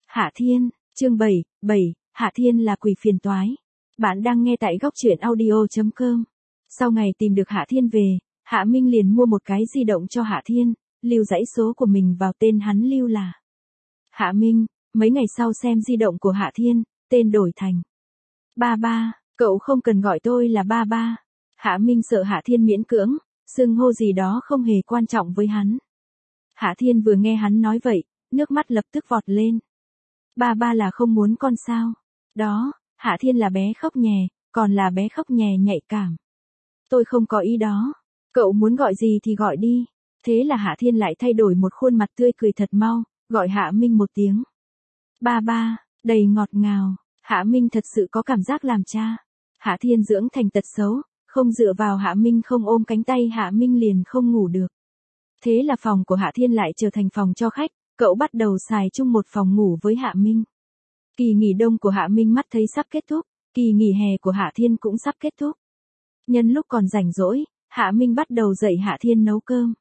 Hạ Thiên, chương 7, Hạ Thiên là quỷ phiền toái. Bạn đang nghe tại góc truyện audio.com. Sau ngày tìm được Hạ Thiên về, Hạ Minh liền mua một cái di động cho Hạ Thiên, lưu dãy số của mình vào tên hắn lưu là Hạ Minh. Mấy ngày sau xem di động của Hạ Thiên, tên đổi thành Ba Ba, cậu không cần gọi tôi là Ba Ba. Hạ Minh sợ Hạ Thiên miễn cưỡng, xưng hô gì đó không hề quan trọng với hắn. Hạ Thiên vừa nghe hắn nói vậy, nước mắt lập tức vọt lên. Ba Ba là không muốn con sao? Đó, Hạ Thiên là bé khóc nhè, còn là bé khóc nhè nhạy cảm. Tôi không có ý đó. Cậu muốn gọi gì thì gọi đi. Thế là Hạ Thiên lại thay đổi một khuôn mặt tươi cười thật mau, gọi Hạ Minh một tiếng Ba Ba, đầy ngọt ngào. Hạ Minh thật sự có cảm giác làm cha. Hạ Thiên dưỡng thành tật xấu, không dựa vào Hạ Minh không ôm cánh tay Hạ Minh liền không ngủ được. Thế là phòng của Hạ Thiên lại trở thành phòng cho khách, cậu bắt đầu xài chung một phòng ngủ với Hạ Minh. Kỳ nghỉ đông của Hạ Minh mắt thấy sắp kết thúc, kỳ nghỉ hè của Hạ Thiên cũng sắp kết thúc. Nhân lúc còn rảnh rỗi, Hạ Minh bắt đầu dạy Hạ Thiên nấu cơm.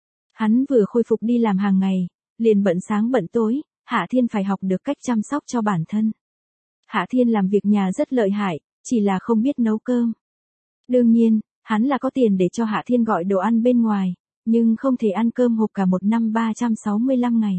Hắn vừa khôi phục đi làm hàng ngày, liền bận sáng bận tối, Hạ Thiên phải học được cách chăm sóc cho bản thân. Hạ Thiên làm việc nhà rất lợi hại, chỉ là không biết nấu cơm. Đương nhiên, hắn là có tiền để cho Hạ Thiên gọi đồ ăn bên ngoài, nhưng không thể ăn cơm hộp cả một năm 365 ngày.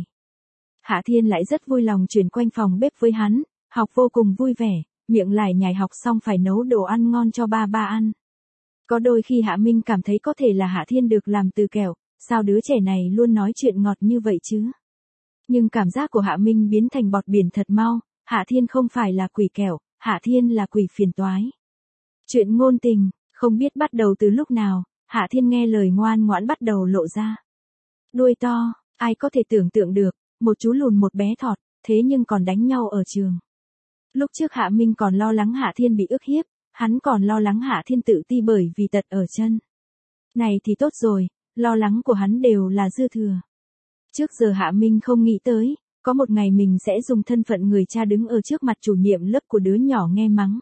Hạ Thiên lại rất vui lòng chuyển quanh phòng bếp với hắn, học vô cùng vui vẻ, miệng lải nhải học xong phải nấu đồ ăn ngon cho ba ba ăn. Có đôi khi Hạ Minh cảm thấy có thể là Hạ Thiên được làm từ kẹo, sao đứa trẻ này luôn nói chuyện ngọt như vậy chứ? Nhưng cảm giác của Hạ Minh biến thành bọt biển thật mau, Hạ Thiên không phải là quỷ kẹo, Hạ Thiên là quỷ phiền toái. Chuyện ngôn tình, không biết bắt đầu từ lúc nào, Hạ Thiên nghe lời ngoan ngoãn bắt đầu lộ ra. Đuôi to, ai có thể tưởng tượng được, một chú lùn một bé thọt, thế nhưng còn đánh nhau ở trường. Lúc trước Hạ Minh còn lo lắng Hạ Thiên bị ức hiếp, hắn còn lo lắng Hạ Thiên tự ti bởi vì tật ở chân. Này thì tốt rồi, lo lắng của hắn đều là dư thừa. Trước giờ Hạ Minh không nghĩ tới, có một ngày mình sẽ dùng thân phận người cha đứng ở trước mặt chủ nhiệm lớp của đứa nhỏ nghe mắng.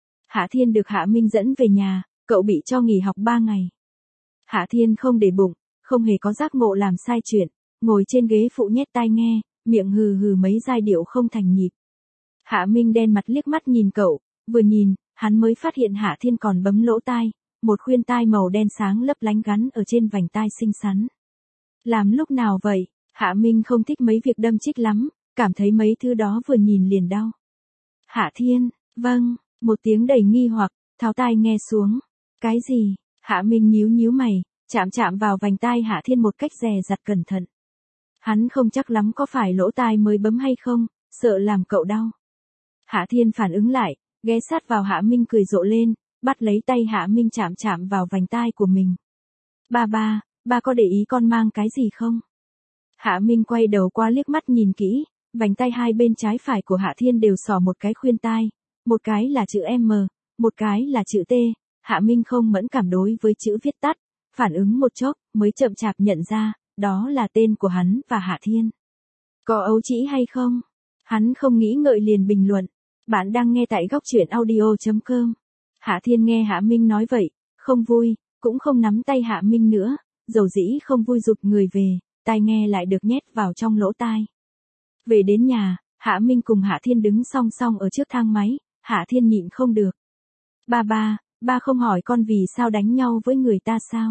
Hạ Thiên được Hạ Minh dẫn về nhà, cậu bị cho nghỉ học 3 ngày. Hạ Thiên không để bụng, không hề có giác ngộ làm sai chuyện, ngồi trên ghế phụ nhét tai nghe, miệng hừ hừ mấy giai điệu không thành nhịp. Hạ Minh đen mặt liếc mắt nhìn cậu, vừa nhìn, hắn mới phát hiện Hạ Thiên còn bấm lỗ tai, một khuyên tai màu đen sáng lấp lánh gắn ở trên vành tai xinh xắn. Làm lúc nào vậy? Hạ Minh không thích mấy việc đâm chích lắm, cảm thấy mấy thứ đó vừa nhìn liền đau. Hạ Thiên, vâng, một tiếng đầy nghi hoặc, tháo tai nghe xuống. Cái gì? Hạ Minh nhíu nhíu mày, chạm chạm vào vành tai Hạ Thiên một cách dè dặt cẩn thận. Hắn không chắc lắm có phải lỗ tai mới bấm hay không, sợ làm cậu đau. Hạ Thiên phản ứng lại, ghé sát vào Hạ Minh cười rộ lên, bắt lấy tay Hạ Minh chạm chạm vào vành tai của mình. Ba Ba, ba có để ý con mang cái gì không? Hạ Minh quay đầu qua liếc mắt nhìn kỹ, vành tai hai bên trái phải của Hạ Thiên đều xỏ một cái khuyên tai, một cái là chữ M, một cái là chữ T. Hạ Minh không mẫn cảm đối với chữ viết tắt, phản ứng một chốc, mới chậm chạp nhận ra, đó là tên của hắn và Hạ Thiên. Có ấu trĩ hay không? Hắn không nghĩ ngợi liền bình luận. Bạn đang nghe tại góc truyện audio.com. Hạ Thiên nghe Hạ Minh nói vậy, không vui, cũng không nắm tay Hạ Minh nữa, dầu dĩ không vui rụt người về, tai nghe lại được nhét vào trong lỗ tai. Về đến nhà, Hạ Minh cùng Hạ Thiên đứng song song ở trước thang máy, Hạ Thiên nhịn không được. Ba Ba, ba không hỏi con vì sao đánh nhau với người ta sao?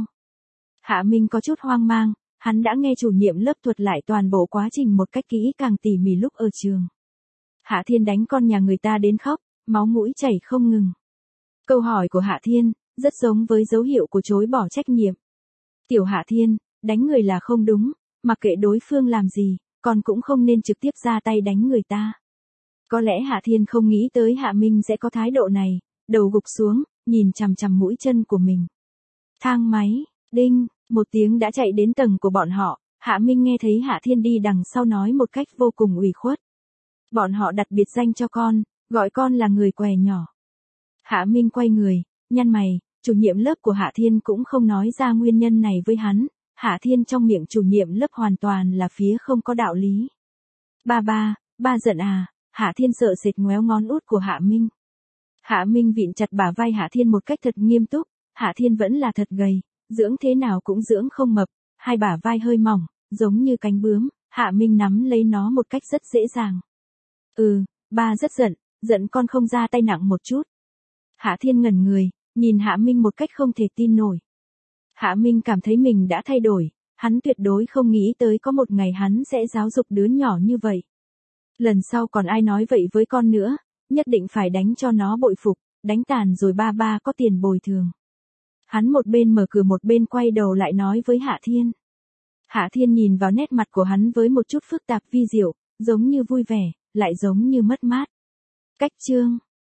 Hạ Minh có chút hoang mang, hắn đã nghe chủ nhiệm lớp thuật lại toàn bộ quá trình một cách kỹ càng tỉ mỉ lúc ở trường. Hạ Thiên đánh con nhà người ta đến khóc, máu mũi chảy không ngừng. Câu hỏi của Hạ Thiên, rất giống với dấu hiệu của chối bỏ trách nhiệm. Tiểu Hạ Thiên, đánh người là không đúng, mặc kệ đối phương làm gì, con cũng không nên trực tiếp ra tay đánh người ta. Có lẽ Hạ Thiên không nghĩ tới Hạ Minh sẽ có thái độ này, đầu gục xuống, nhìn chằm chằm mũi chân của mình. Thang máy, đinh, một tiếng đã chạy đến tầng của bọn họ, Hạ Minh nghe thấy Hạ Thiên đi đằng sau nói một cách vô cùng ủy khuất. Bọn họ đặt biệt danh cho con, gọi con là người què nhỏ. Hạ Minh quay người, nhăn mày, chủ nhiệm lớp của Hạ Thiên cũng không nói ra nguyên nhân này với hắn. Hạ Thiên trong miệng chủ nhiệm lớp hoàn toàn là phía không có đạo lý. Ba Ba, ba giận à? Hạ Thiên sợ sệt ngoéo ngón út của Hạ Minh. Hạ Minh vịn chặt bả vai Hạ Thiên một cách thật nghiêm túc, Hạ Thiên vẫn là thật gầy, dưỡng thế nào cũng dưỡng không mập, hai bả vai hơi mỏng, giống như cánh bướm, Hạ Minh nắm lấy nó một cách rất dễ dàng. Ba rất giận, giận con không ra tay nặng một chút. Hạ Thiên ngẩn người, nhìn Hạ Minh một cách không thể tin nổi. Hạ Minh cảm thấy mình đã thay đổi, hắn tuyệt đối không nghĩ tới có một ngày hắn sẽ giáo dục đứa nhỏ như vậy. Lần sau còn ai nói vậy với con nữa, nhất định phải đánh cho nó bội phục, đánh tàn rồi ba có tiền bồi thường. Hắn một bên mở cửa một bên quay đầu lại nói với Hạ Thiên. Hạ Thiên nhìn vào nét mặt của hắn với một chút phức tạp vi diệu, giống như vui vẻ, lại giống như mất mát. Cách chương